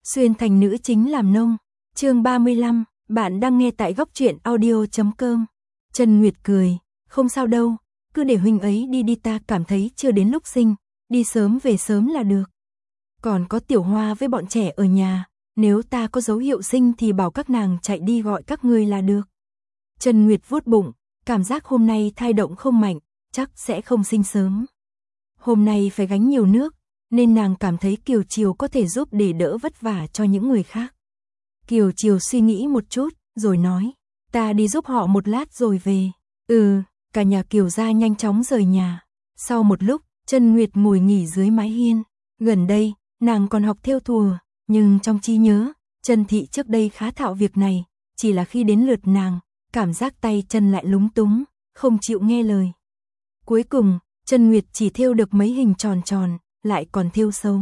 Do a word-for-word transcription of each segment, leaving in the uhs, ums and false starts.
Xuyên thành nữ chính làm nông. Chương ba mươi lăm, bạn đang nghe tại góc truyện audio chấm com. Trần Nguyệt cười, không sao đâu, cứ để huynh ấy đi đi, ta cảm thấy chưa đến lúc sinh, đi sớm về sớm là được. Còn có Tiểu Hoa với bọn trẻ ở nhà, nếu ta có dấu hiệu sinh thì bảo các nàng chạy đi gọi các ngươi là được. Trần Nguyệt vuốt bụng, cảm giác hôm nay thai động không mạnh, chắc sẽ không sinh sớm. Hôm nay phải gánh nhiều nước, nên nàng cảm thấy Kiều Triều có thể giúp để đỡ vất vả cho những người khác. Kiều Triều suy nghĩ một chút, rồi nói, ta đi giúp họ một lát rồi về. Ừ, cả nhà Kiều gia nhanh chóng rời nhà. Sau một lúc, Trần Nguyệt ngồi nghỉ dưới mái hiên. Gần đây, nàng còn học thêu thùa, nhưng trong trí nhớ, Trần Thị trước đây khá thạo việc này, chỉ là khi đến lượt nàng, cảm giác tay chân lại lúng túng, không chịu nghe lời. Cuối cùng, Trần Nguyệt chỉ thêu được mấy hình tròn tròn, lại còn thêu xấu.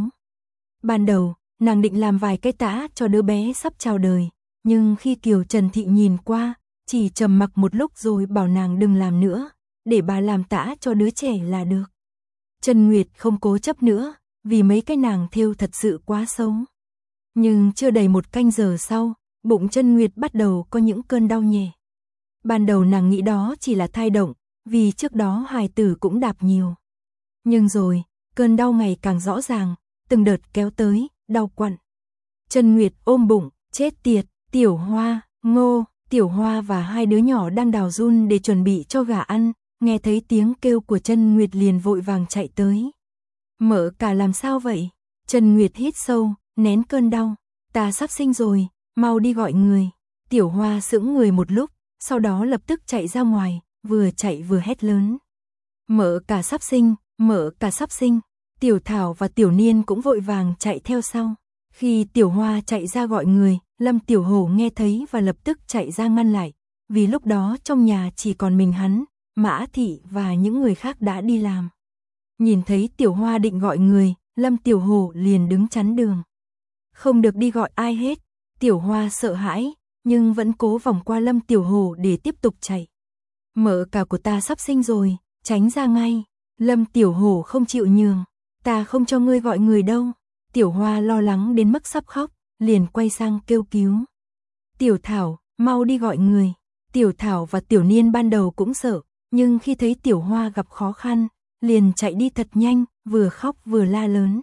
Ban đầu, nàng định làm vài cái tã cho đứa bé sắp chào đời, nhưng khi Kiều Trần Thị nhìn qua, chỉ trầm mặc một lúc rồi bảo nàng đừng làm nữa, để bà làm tã cho đứa trẻ là được. Trần Nguyệt không cố chấp nữa, vì mấy cái nàng thêu thật sự quá xấu. Nhưng chưa đầy một canh giờ sau, bụng Trần Nguyệt bắt đầu có những cơn đau nhẹ. Ban đầu nàng nghĩ đó chỉ là thai động, vì trước đó hài tử cũng đạp nhiều. Nhưng rồi, cơn đau ngày càng rõ ràng, từng đợt kéo tới, đau quặn. Trần Nguyệt ôm bụng, chết tiệt, Tiểu Hoa, Ngô, Tiểu Hoa và hai đứa nhỏ đang đào giun để chuẩn bị cho gà ăn, nghe thấy tiếng kêu của Trần Nguyệt liền vội vàng chạy tới. Mợ cả làm sao vậy? Trần Nguyệt hít sâu, nén cơn đau, ta sắp sinh rồi, mau đi gọi người. Tiểu Hoa sững người một lúc, sau đó lập tức chạy ra ngoài, vừa chạy vừa hét lớn. Mợ cả sắp sinh, mợ cả sắp sinh. Tiểu Thảo và Tiểu Niên cũng vội vàng chạy theo sau. Khi Tiểu Hoa chạy ra gọi người, Lâm Tiểu Hổ nghe thấy và lập tức chạy ra ngăn lại, vì lúc đó trong nhà chỉ còn mình hắn, Mã Thị và những người khác đã đi làm. Nhìn thấy Tiểu Hoa định gọi người, Lâm Tiểu Hổ liền đứng chắn đường. Không được đi gọi ai hết. Tiểu Hoa sợ hãi, nhưng vẫn cố vòng qua Lâm Tiểu Hổ để tiếp tục chạy. Mợ cả của ta sắp sinh rồi, tránh ra ngay. Lâm Tiểu Hổ không chịu nhường. Ta không cho ngươi gọi người đâu. Tiểu Hoa lo lắng đến mức sắp khóc, liền quay sang kêu cứu. Tiểu Thảo, mau đi gọi người. Tiểu Thảo và Tiểu Niên ban đầu cũng sợ, nhưng khi thấy Tiểu Hoa gặp khó khăn, liền chạy đi thật nhanh, vừa khóc vừa la lớn.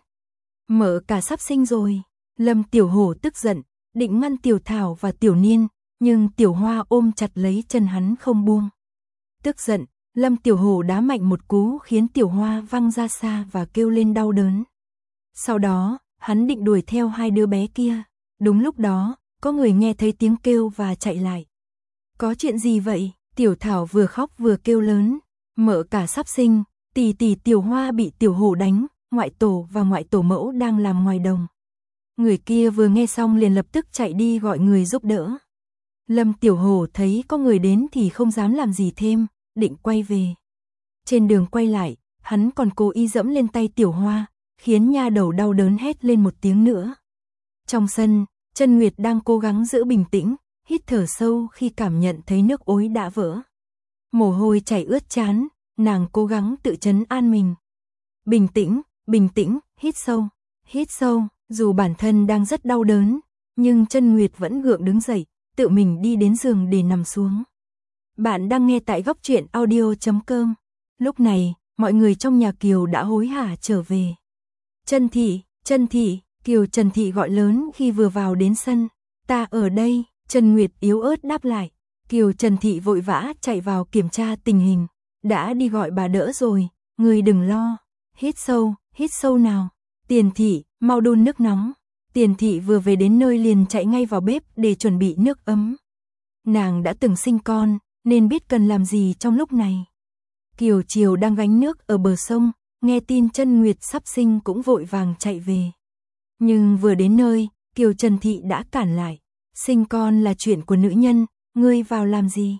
Mợ cả sắp sinh rồi. Lâm Tiểu Hổ tức giận, định ngăn Tiểu Thảo và Tiểu Niên, nhưng Tiểu Hoa ôm chặt lấy chân hắn không buông. Tức giận, Lâm Tiểu Hổ đá mạnh một cú khiến Tiểu Hoa văng ra xa và kêu lên đau đớn. Sau đó, hắn định đuổi theo hai đứa bé kia. Đúng lúc đó, có người nghe thấy tiếng kêu và chạy lại. Có chuyện gì vậy? Tiểu Thảo vừa khóc vừa kêu lớn. Mợ cả sắp sinh, tỷ tỷ Tiểu Hoa bị Tiểu Hổ đánh, ngoại tổ và ngoại tổ mẫu đang làm ngoài đồng. Người kia vừa nghe xong liền lập tức chạy đi gọi người giúp đỡ. Lâm Tiểu Hổ thấy có người đến thì không dám làm gì thêm, định quay về. Trên đường quay lại, hắn còn cố ý dẫm lên tay Tiểu Hoa, khiến nha đầu đau đớn hét lên một tiếng nữa. Trong sân, Trần Nguyệt đang cố gắng giữ bình tĩnh, hít thở sâu khi cảm nhận thấy nước ối đã vỡ. Mồ hôi chảy ướt trán, nàng cố gắng tự trấn an mình. Bình tĩnh, bình tĩnh, hít sâu, hít sâu, dù bản thân đang rất đau đớn, nhưng Trần Nguyệt vẫn gượng đứng dậy, tự mình đi đến giường để nằm xuống. Bạn đang nghe tại góc truyện audio chấm com. Lúc này, mọi người trong nhà Kiều đã hối hả trở về. Trần Thị, Trần Thị, Kiều Trần Thị gọi lớn khi vừa vào đến sân. Ta ở đây, Trần Nguyệt yếu ớt đáp lại. Kiều Trần Thị vội vã chạy vào kiểm tra tình hình. Đã đi gọi bà đỡ rồi, người đừng lo. Hít sâu, hít sâu nào. Tiền Thị, mau đun nước nóng. Tiền Thị vừa về đến nơi liền chạy ngay vào bếp để chuẩn bị nước ấm. Nàng đã từng sinh con, nên biết cần làm gì trong lúc này. Kiều Triều đang gánh nước ở bờ sông, nghe tin Trần Nguyệt sắp sinh cũng vội vàng chạy về. Nhưng vừa đến nơi, Kiều Trần Thị đã cản lại. Sinh con là chuyện của nữ nhân, ngươi vào làm gì?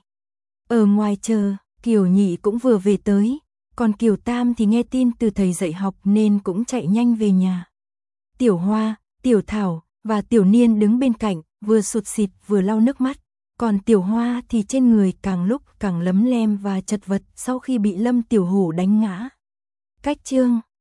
Ở ngoài chờ, Kiều Nhị cũng vừa về tới, còn Kiều Tam thì nghe tin từ thầy dạy học nên cũng chạy nhanh về nhà. Tiểu Hoa, Tiểu Thảo và Tiểu Niên đứng bên cạnh, vừa sụt sịt vừa lau nước mắt. Còn Tiểu Hoa thì trên người càng lúc càng lấm lem và chật vật sau khi bị Lâm Tiểu Hổ đánh ngã. Cách chương